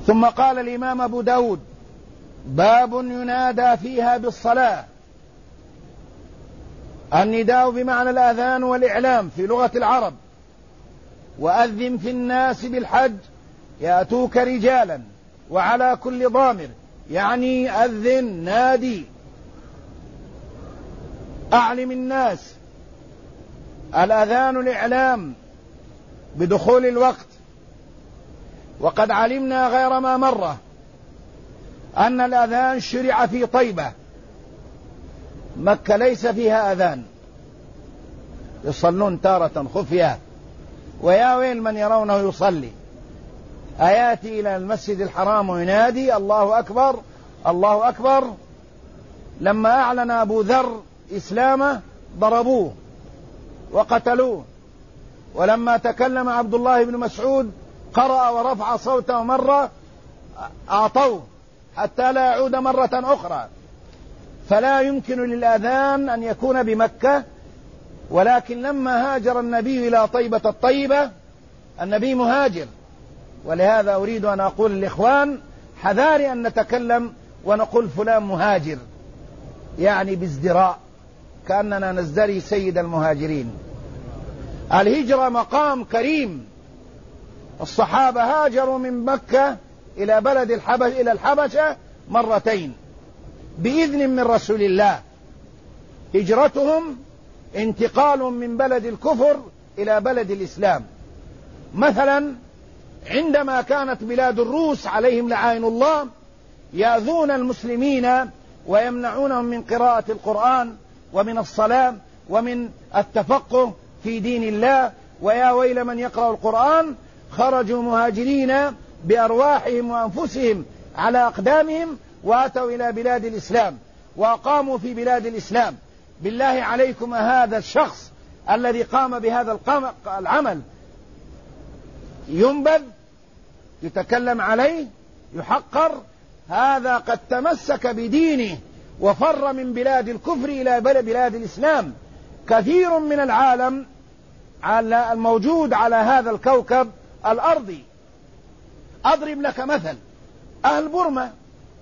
ثم قال الإمام أبو داود: باب ينادى فيها بالصلاة. النداء بمعنى الأذان والإعلام في لغة العرب. وأذن في الناس بالحج يأتوك رجالا وعلى كل ضامر، يعني أذن، نادي، أعلم الناس. الأذان الإعلام بدخول الوقت. وقد علمنا غير ما مرة أن الأذان شرع في طيبة. مكة ليس فيها أذان، يصلون تارة خفية، ويا ويل من يرونه يصلي، آياتي إلى المسجد الحرام وينادي: الله أكبر الله أكبر. لما أعلن أبو ذر إسلامه ضربوه وقتلوه، ولما تكلم عبد الله بن مسعود قرأ ورفع صوته مرة أعطوه حتى لا يعود مرة أخرى. فلا يمكن للأذان أن يكون بمكة، ولكن لما هاجر النبي إلى طيبة الطيبة، النبي مهاجر، ولهذا أريد أن أقول للإخوان: حذاري أن نتكلم ونقول فلان مهاجر، يعني بازدراء، كأننا نزدري سيد المهاجرين. الهجرة مقام كريم. الصحابة هاجروا من مكة إلى بلد إلى الحبشة مرتين بإذن من رسول الله. هجرتهم انتقال من بلد الكفر إلى بلد الإسلام. مثلا عندما كانت بلاد الروس عليهم لعائن الله يأذون المسلمين ويمنعونهم من قراءة القرآن ومن الصلاة ومن التفقه في دين الله، ويا ويل من يقرأ القرآن. خرجوا مهاجرين بأرواحهم وأنفسهم على أقدامهم وأتوا إلى بلاد الإسلام وأقاموا في بلاد الإسلام. بالله عليكم، هذا الشخص الذي قام بهذا العمل ينبذ، يتكلم عليه، يحقر؟ هذا قد تمسك بدينه وفر من بلاد الكفر إلى بلاد الإسلام. كثير من العالم الموجود على هذا الكوكب الأرضي. أضرب لك مثل: أهل بورما،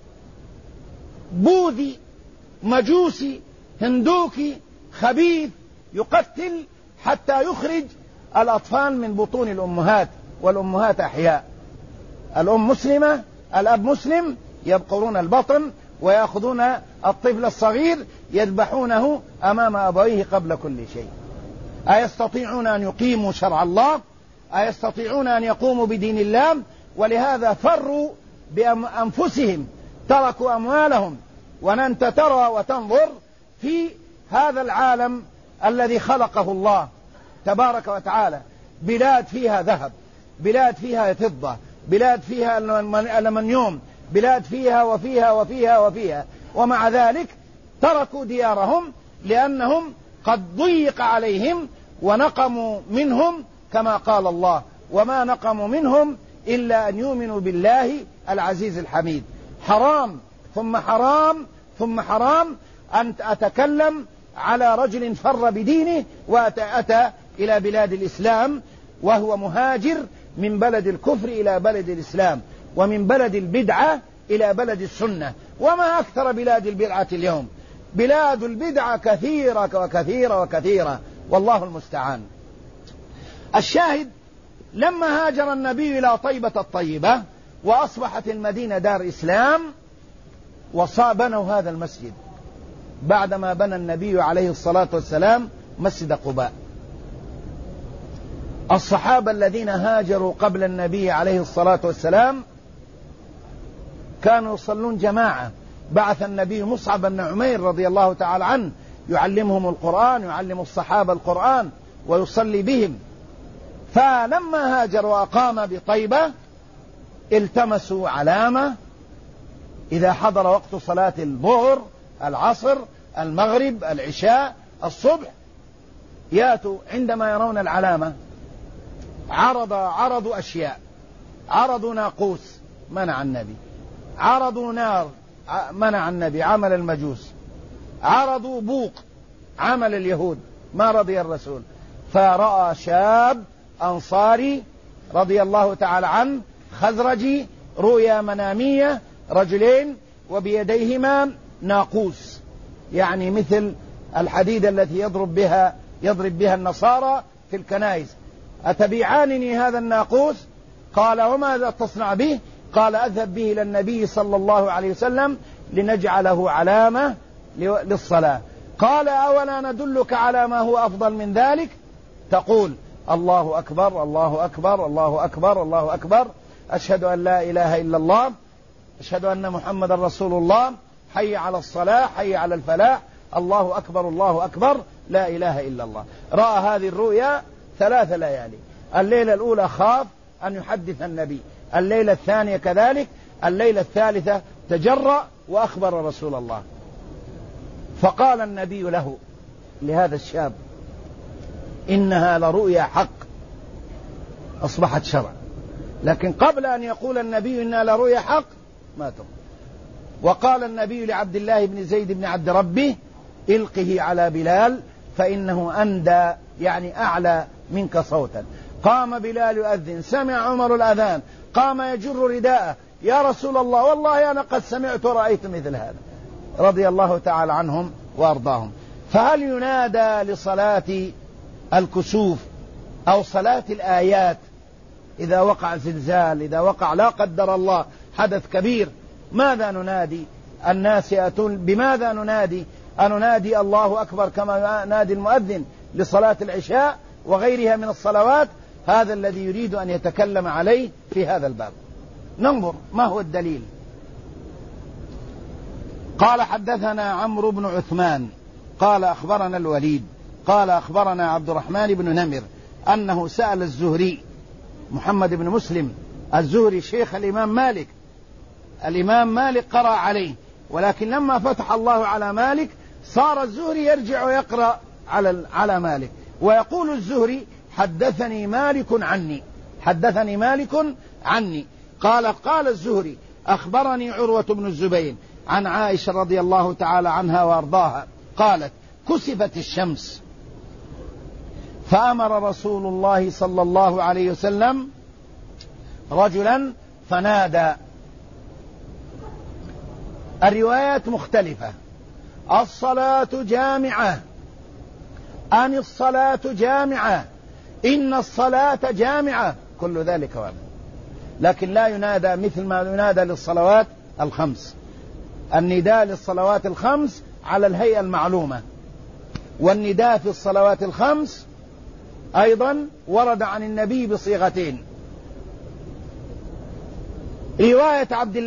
بوذي، مجوسي، هندوكي، خبيث، يقتل حتى يخرج الأطفال من بطون الأمهات، والأمهات أحياء. الأم مسلمة، الأب مسلم، يبقرون البطن ويأخذون الطفل الصغير يذبحونه أمام أبويه قبل كل شيء. أيستطيعون أن يقيموا شرع الله؟ أيستطيعون أن يقوموا بدين الله؟ ولهذا فروا بأنفسهم، تركوا أموالهم. وأنت ترى وتنظر في هذا العالم الذي خلقه الله تبارك وتعالى، بلاد فيها ذهب، بلاد فيها فضة، بلاد فيها ألمنيوم، بلاد فيها وفيها وفيها وفيها، ومع ذلك تركوا ديارهم لأنهم قد ضيق عليهم ونقموا منهم، كما قال الله: وما نقموا منهم إلا أن يؤمنوا بالله العزيز الحميد. حرام ثم حرام ثم حرام أن أتكلم على رجل فر بدينه وأتى إلى بلاد الإسلام وهو مهاجر من بلد الكفر إلى بلد الإسلام، ومن بلد البدعة إلى بلد السنة. وما أكثر بلاد البدعة اليوم، بلاد البدعة كثيرة وكثيرة وكثيرة، والله المستعان. الشاهد: لما هاجر النبي إلى طيبة الطيبة وأصبحت المدينة دار إسلام، وبنوا هذا المسجد بعدما بنى النبي عليه الصلاة والسلام مسجد قباء. الصحابة الذين هاجروا قبل النبي عليه الصلاة والسلام كانوا يصلون جماعة. بعث النبي مصعب بن عمير رضي الله تعالى عنه يعلمهم القرآن، يعلم الصحابة القرآن ويصلي بهم. فلما هاجر وأقام بطيبة التمسوا علامة: إذا حضر وقت صلاة الظهر، العصر، المغرب، العشاء، الصبح، ياتوا عندما يرون العلامة عرضوا أشياء. عرضوا ناقوس، منع النبي. عرضوا نار، منع النبي، عمل المجوس. عرضوا بوق، عمل اليهود، ما رضي الرسول. فرأى شاب أنصاري رضي الله تعالى عنه خزرجي رؤيا منامية، رجلين وبيديهما ناقوس، يعني مثل الحديد التي يضرب بها النصارى في الكنائس. أتبيعانني هذا الناقوس؟ قال وماذا تصنع به؟ قال أذهب به إلى النبي صلى الله عليه وسلم لنجعله علامة للصلاة. قال أولا ندلك على ما هو أفضل من ذلك؟ تقول الله أكبر الله أكبر الله أكبر الله أكبر، أشهد أن لا إله إلا الله، أشهد أن محمد رسول الله، حي على الصلاة، حي على الفلاح، الله أكبر الله أكبر، لا إله إلا الله. رأى هذه الرؤيا 3 ليالي. الليلة الأولى خاف أن يحدث النبي، الليلة الثانية كذلك، الليلة الثالثة تجرأ وأخبر رسول الله. فقال النبي له لهذا الشاب إنها لرؤيا حق، أصبحت شرع. لكن قبل أن يقول النبي إنها لرؤيا حق ماتوا. وقال النبي لعبد الله بن زيد بن عبد ربه إلقه على بلال فإنه أندى، يعني أعلى منك صوتا. قام بلال يؤذن، سمع عمر الأذان، قام يجر رداءه، يا رسول الله والله أنا قد سمعت ورأيت مثل هذا، رضي الله تعالى عنهم وأرضاهم. فهل ينادى لصلاة الكسوف أو صلاة الآيات إذا وقع زلزال، إذا وقع لا قدر الله حدث كبير؟ ماذا ننادي؟ الناس يأتون بماذا ننادي؟ أننادي الله أكبر كما ينادي المؤذن لصلاة العشاء وغيرها من الصلوات؟ هذا الذي يريد أن يتكلم عليه في هذا الباب. ننظر ما هو الدليل. قال حدثنا عمرو بن عثمان قال أخبرنا الوليد قال أخبرنا عبد الرحمن بن نمر أنه سأل الزهري محمد بن مسلم الزهري شيخ الإمام مالك. الإمام مالك قرأ عليه، ولكن لما فتح الله على مالك صار الزهري يرجع ويقرأ على مالك، ويقول الزهري حدثني مالك عني، حدثني مالك عني. قال الزهري أخبرني عروة بن الزبير عن عائشة رضي الله تعالى عنها وأرضاها قالت كسفت الشمس فأمر رسول الله صلى الله عليه وسلم رجلا فنادى. الروايات مختلفة، الصلاة جامعة، أن الصلاة جامعة، إن الصلاة جامعة، كل ذلك وارد، لكن لا ينادى مثل ما ينادى للصلوات الخمس. النداء للصلوات الخمس على الهيئة المعلومة، والنداء في الصلوات الخمس أيضا ورد عن النبي بصيغتين. رواية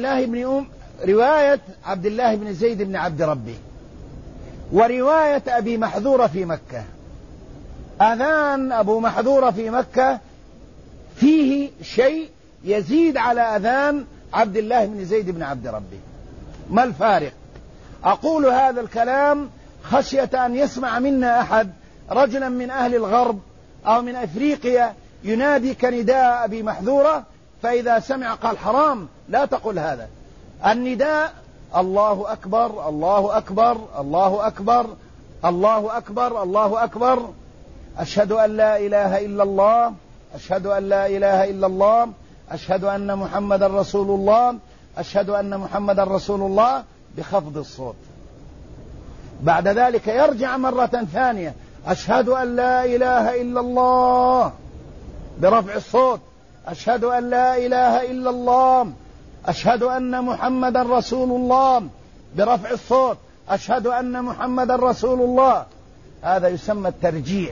عبد الله بن زيد بن عبد ربه، ورواية أبي محذورة في مكة. أذان أبو محذورة في مكة فيه شيء يزيد على أذان عبد الله بن زيد بن عبد ربه. ما الفارق؟ أقول هذا الكلام خشية أن يسمع منا أحد رجلا من أهل الغرب أو من أفريقيا ينادي كنداء أبي محذورة، فإذا سمع قال حرام. لا تقل هذا. النداء الله أكبر الله أكبر الله أكبر الله أكبر الله أكبر، أشهد أن لا إله إلا الله، أشهد أن لا إله إلا الله، أشهد أن محمد رسول الله، أشهد أن محمد رسول الله، بخفض الصوت. بعد ذلك يرجع مرة ثانية أشهد أن لا إله إلا الله برفع الصوت، أشهد أن لا إله إلا الله، أشهد أن محمد رسول الله برفع الصوت، أشهد أن محمد رسول الله. هذا يسمى الترجيع.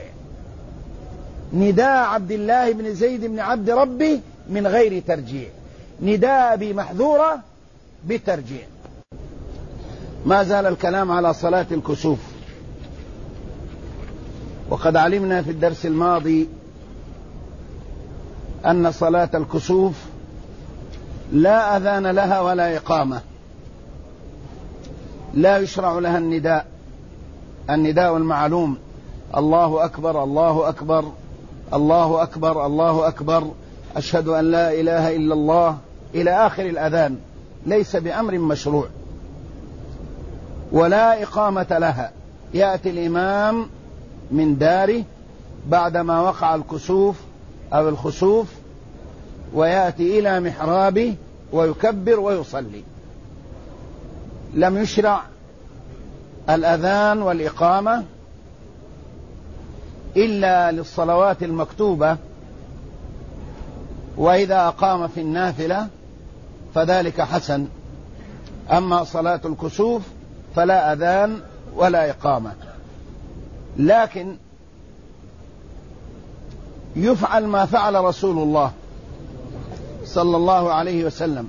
نداء عبد الله بن زيد بن عبد ربه من غير ترجيع، نداء أبي محذورة بترجيع. ما زال الكلام على صلاة الكسوف، وقد علمنا في الدرس الماضي أن صلاة الكسوف لا أذان لها ولا إقامة، لا يشرع لها النداء المعلوم الله أكبر الله أكبر الله أكبر الله أكبر، أشهد أن لا إله إلا الله إلى آخر الأذان، ليس بأمر مشروع، ولا إقامة لها. يأتي الإمام من داره بعدما وقع الكسوف أو الخسوف، ويأتي إلى محرابه ويكبر ويصلي. لم يشرع الأذان والإقامة إلا للصلوات المكتوبة، وإذا أقام في النافلة فذلك حسن. أما صلاة الكسوف فلا أذان ولا إقامة، لكن يفعل ما فعل رسول الله صلى الله عليه وسلم.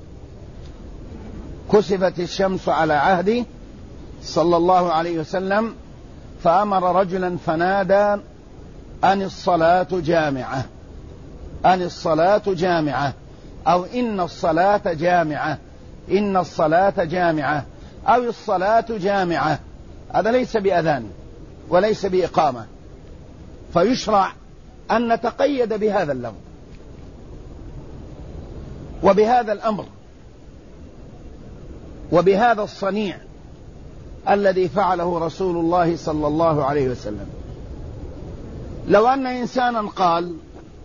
كسفت الشمس على عهده صلى الله عليه وسلم، فأمر رجلا فنادى أن الصلاة جامعة، أن الصلاة جامعة، أو إن الصلاة جامعة، إن الصلاة جامعة، أو الصلاة جامعة. هذا ليس بأذان وليس بإقامة، فيشرع أن نتقيد بهذا اللفظ وبهذا الأمر وبهذا الصنيع الذي فعله رسول الله صلى الله عليه وسلم. لو أن إنسانا قال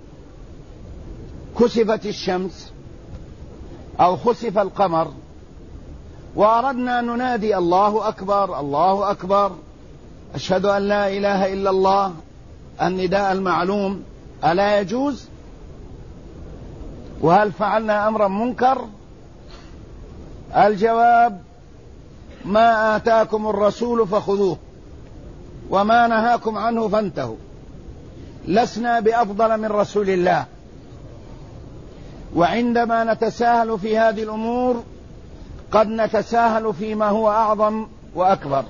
كسفت الشمس أو خسف القمر وأردنا أن ننادي الله أكبر الله أكبر أشهد أن لا إله إلا الله، النداء المعلوم، ألا يجوز؟ وهل فعلنا أمرا منكر؟ الجواب: ما آتاكم الرسول فخذوه وما نهاكم عنه فانتهوا. لسنا بأفضل من رسول الله، وعندما نتساهل في هذه الأمور قد نتساهل فيما هو أعظم وأكبر.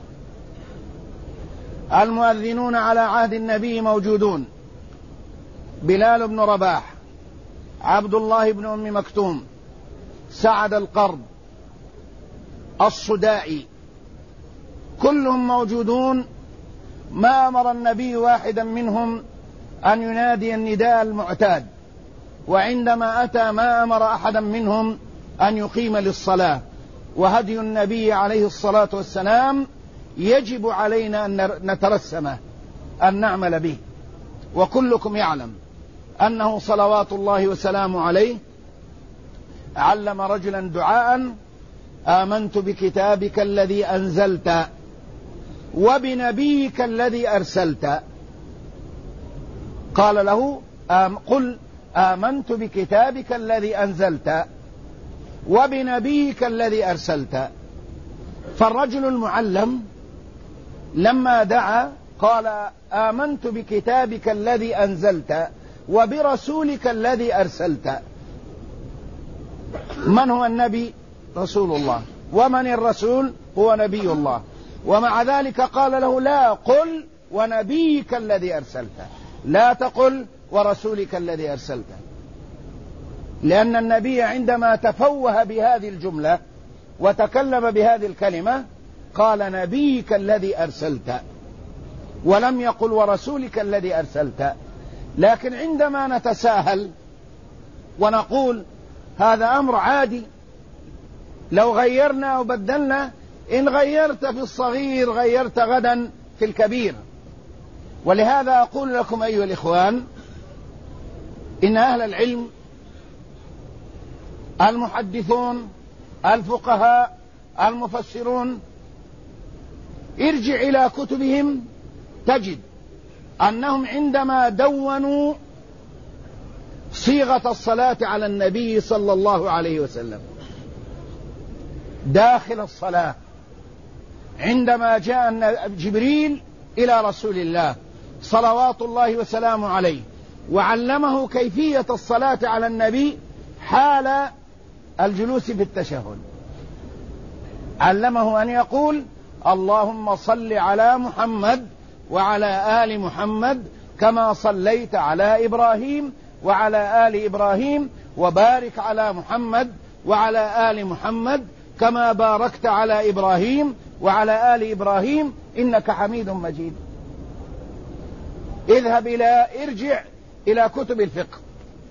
المؤذنون على عهد النبي موجودون: بلال بن رباح، عبد الله بن أم مكتوم، سعد القرض، الصدائي، كلهم موجودون. ما أمر النبي واحدا منهم أن ينادي النداء المعتاد، وعندما أتى ما أمر أحدا منهم أن يقيم للصلاة. وهدي النبي عليه الصلاة والسلام يجب علينا أن نترسمه، أن نعمل به. وكلكم يعلم أنه صلوات الله وسلامه عليه علم رجلا دعاء: آمنت بكتابك الذي أنزلت وبنبيك الذي أرسلت. قال له: قل آمنت بكتابك الذي أنزلت وبنبيك الذي أرسلت. فالرجل المعلم لما دعا قال: آمنت بكتابك الذي أنزلت وبرسولك الذي أرسلت. من هو النبي؟ رسول الله. ومن الرسول؟ هو نبي الله. ومع ذلك قال له: لا، قل ونبيك الذي أرسلت، لا تقل ورسولك الذي أرسلت. لأن النبي عندما تفوه بهذه الجملة وتكلم بهذه الكلمة قال: نبيك الذي أرسلت، ولم يقل ورسولك الذي أرسلت. لكن عندما نتساهل ونقول هذا أمر عادي، لو غيرنا وبدلنا، إن غيرت في الصغير غيرت غدا في الكبير. ولهذا أقول لكم أيها الإخوان، إن أهل العلم المحدثون الفقهاء المفسرون ارجع إلى كتبهم تجد أنهم عندما دونوا صيغة الصلاة على النبي صلى الله عليه وسلم داخل الصلاة، عندما جاء جبريل إلى رسول الله صلوات الله وسلامه عليه وعلمه كيفية الصلاة على النبي حال الجلوس في التشهد، علمه أن يقول: اللهم صل على محمد وعلى آل محمد كما صليت على إبراهيم وعلى آل إبراهيم، وبارك على محمد وعلى آل محمد كما باركت على إبراهيم وعلى آل إبراهيم إنك حميد مجيد. ارجع إلى كتب الفقه.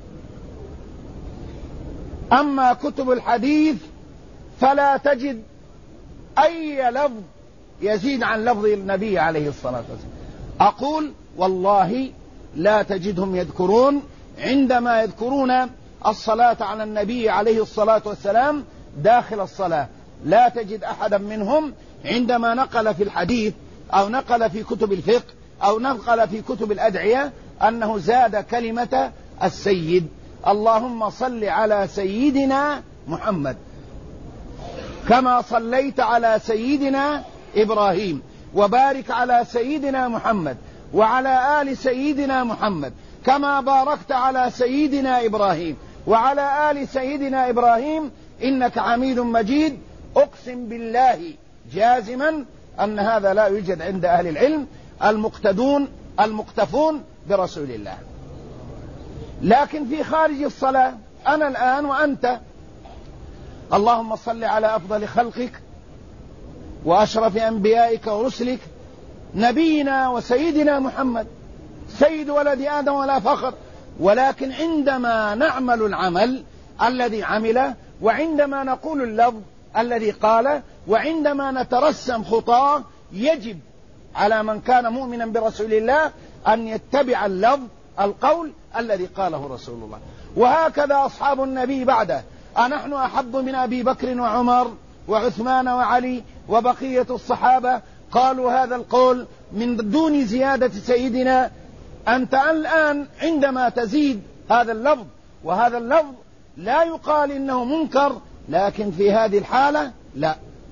أما كتب الحديث فلا تجد أي لفظ يزيد عن لفظ النبي عليه الصلاة والسلام. أقول والله لا تجدهم يذكرون عندما يذكرون الصلاة على النبي عليه الصلاة والسلام داخل الصلاة. لا تجد أحدا منهم عندما نقل في الحديث أو نقل في كتب الفقه أو نقل في كتب الأدعية أنه زاد كلمة السيد. اللهم صل على سيدنا محمد كما صليت على سيدنا إبراهيم، وبارك على سيدنا محمد وعلى آل سيدنا محمد كما باركت على سيدنا إبراهيم وعلى آل سيدنا إبراهيم إنك حميد مجيد. أقسم بالله جازما أن هذا لا يوجد عند أهل العلم المقتفون برسول الله. لكن في خارج الصلاة أنا الآن وأنت، اللهم صل على أفضل خلقك وأشرف أنبيائك ورسلك نبينا وسيدنا محمد سيد ولد آدم ولا فخر. ولكن عندما نعمل العمل الذي عمله، وعندما نقول اللفظ الذي قاله، وعندما نترسم خطاه، يجب على من كان مؤمنا برسول الله أن يتبع اللفظ القول الذي قاله رسول الله. وهكذا أصحاب النبي بعده، أنحن أحب من أبي بكر وعمر وعثمان وعلي وبقية الصحابة قالوا هذا القول من دون زيادة سيدنا. أنت الآن عندما تزيد هذا اللفظ، وهذا اللفظ لا يقال إنه منكر، لكن في هذه الحالة لا.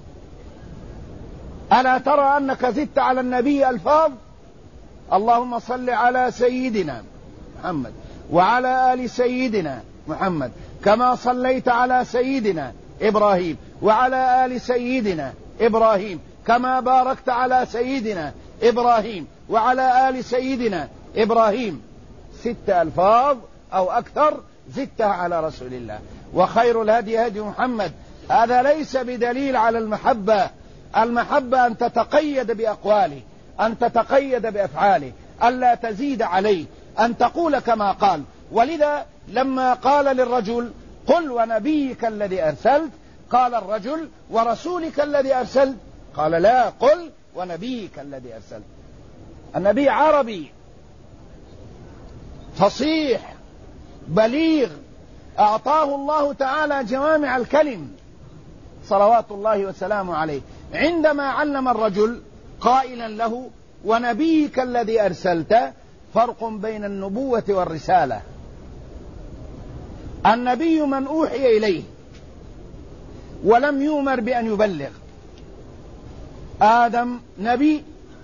ألا ترى أنك زدت على النبي ألفاظ؟ اللهم صل على سيدنا محمد وعلى آل سيدنا محمد كما صليت على سيدنا إبراهيم وعلى آل سيدنا إبراهيم كما باركت على سيدنا إبراهيم وعلى آل سيدنا إبراهيم. 6 ألفاظ أو أكثر زدتها على رسول الله. وخير الهدي هدي محمد. هذا ليس بدليل على المحبة. المحبة أن تتقيد بأقواله، أن تتقيد بأفعاله، ألا تزيد عليه، أن تقول كما قال. ولذا لما قال للرجل قل ونبيك الذي أرسلت، قال الرجل ورسولك الذي أرسلت؟ قال لا، قل ونبيك الذي أرسلت. النبي عربي فصيح بليغ، أعطاه الله تعالى جوامع الكلم صلوات الله وسلامه عليه. عندما علم الرجل قائلا له ونبيك الذي أرسلت، فرق بين النبوة والرسالة. النبي من أوحي إليه ولم يؤمر بأن يبلغ. آدم نبي،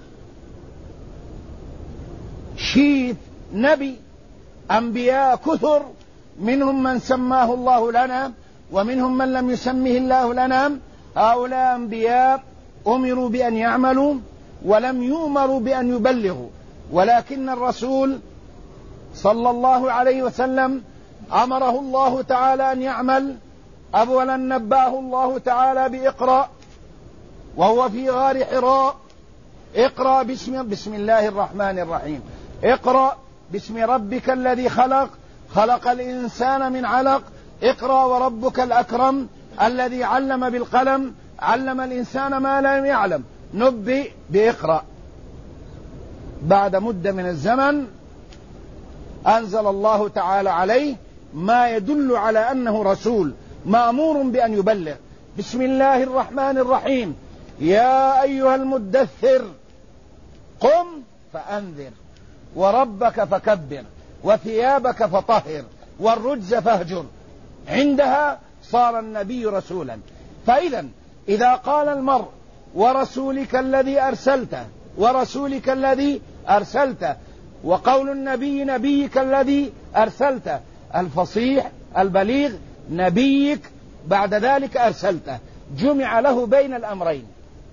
شيث نبي، أنبياء كثر، منهم من سماه الله لنا ومنهم من لم يسمه الله لنا. هؤلاء أنبياء أمروا بأن يعملوا ولم يؤمروا بأن يبلغوا. ولكن الرسول صلى الله عليه وسلم أمره الله تعالى أن يعمل. أولا نباه الله تعالى بإقرأ، وهو في غار حراء. اقرأ بسم الله الرحمن الرحيم. اقرأ باسم ربك الذي خلق، خلق الإنسان من علق. اقرأ وربك الأكرم الذي علم بالقلم، علم الإنسان ما لم يعلم. نبئ بإقرأ. بعد مدة من الزمن أنزل الله تعالى عليه ما يدل على أنه رسول مأمور بأن يبلغ. بسم الله الرحمن الرحيم. يا أيها المدثر قم فأنذر وربك فكبر وثيابك فطهر والرجز فاهجر. عندها صار النبي رسولا. فإذا إذا قال المرء ورسولك الذي أرسلته، ورسولك الذي أرسلته، وقول النبي نبيك الذي أرسلته، الفصيح البليغ نبيك بعد ذلك أرسلته، جمع له بين الأمرين،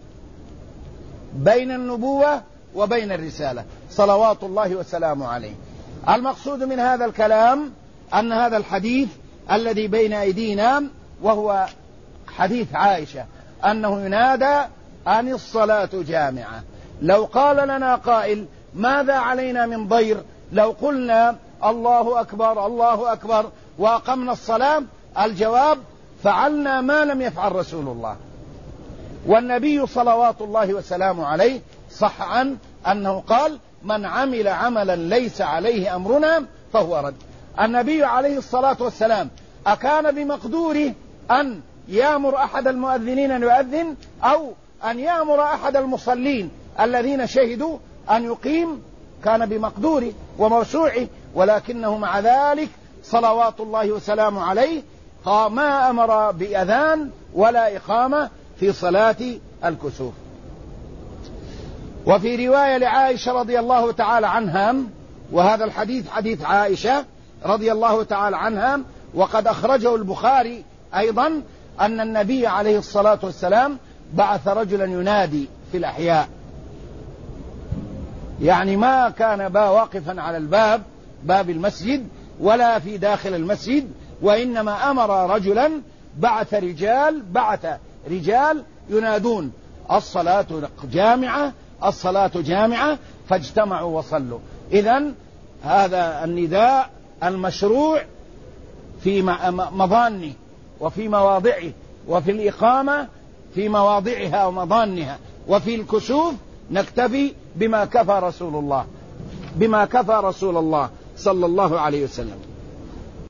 بين النبوة وبين الرسالة صلوات الله وسلامه عليه. المقصود من هذا الكلام أن هذا الحديث الذي بين أيدينا وهو حديث عائشة أنه ينادى أن الصلاة جامعة. لو قال لنا قائل ماذا علينا من ضير لو قلنا الله أكبر الله أكبر وأقمنا الصلاة؟ الجواب فعلنا ما لم يفعل رسول الله. والنبي صلوات الله وسلامه عليه صح عنه أنه قال من عمل عملا ليس عليه أمرنا فهو رد. النبي عليه الصلاة والسلام أكان بمقدوره أن يأمر أحد المؤذنين أن يؤذن، أو أن يأمر أحد المصلين الذين شهدوا أن يقيم؟ كان بمقدوره وموسوعه، ولكنه مع ذلك صلوات الله وسلامه عليه ما أمر بأذان ولا إقامة في صلاة الكسوف. وفي رواية لعائشة رضي الله تعالى عنها، وهذا الحديث حديث عائشة رضي الله تعالى عنها، وقد أخرجه البخاري أيضا، أن النبي عليه الصلاة والسلام بعث رجلا ينادي في الأحياء، يعني ما كان واقفا على باب المسجد ولا في داخل المسجد، وإنما أمر رجلا، بعث رجال ينادون الصلاة جامعة، الصلاة جامعة، فاجتمعوا وصلوا. إذن هذا النداء المشروع في مظانه وفي مواضعه، وفي الإقامة في مواضعها ومظانها، وفي الكسوف نكتفي بما كفى رسول الله صلى الله عليه وسلم.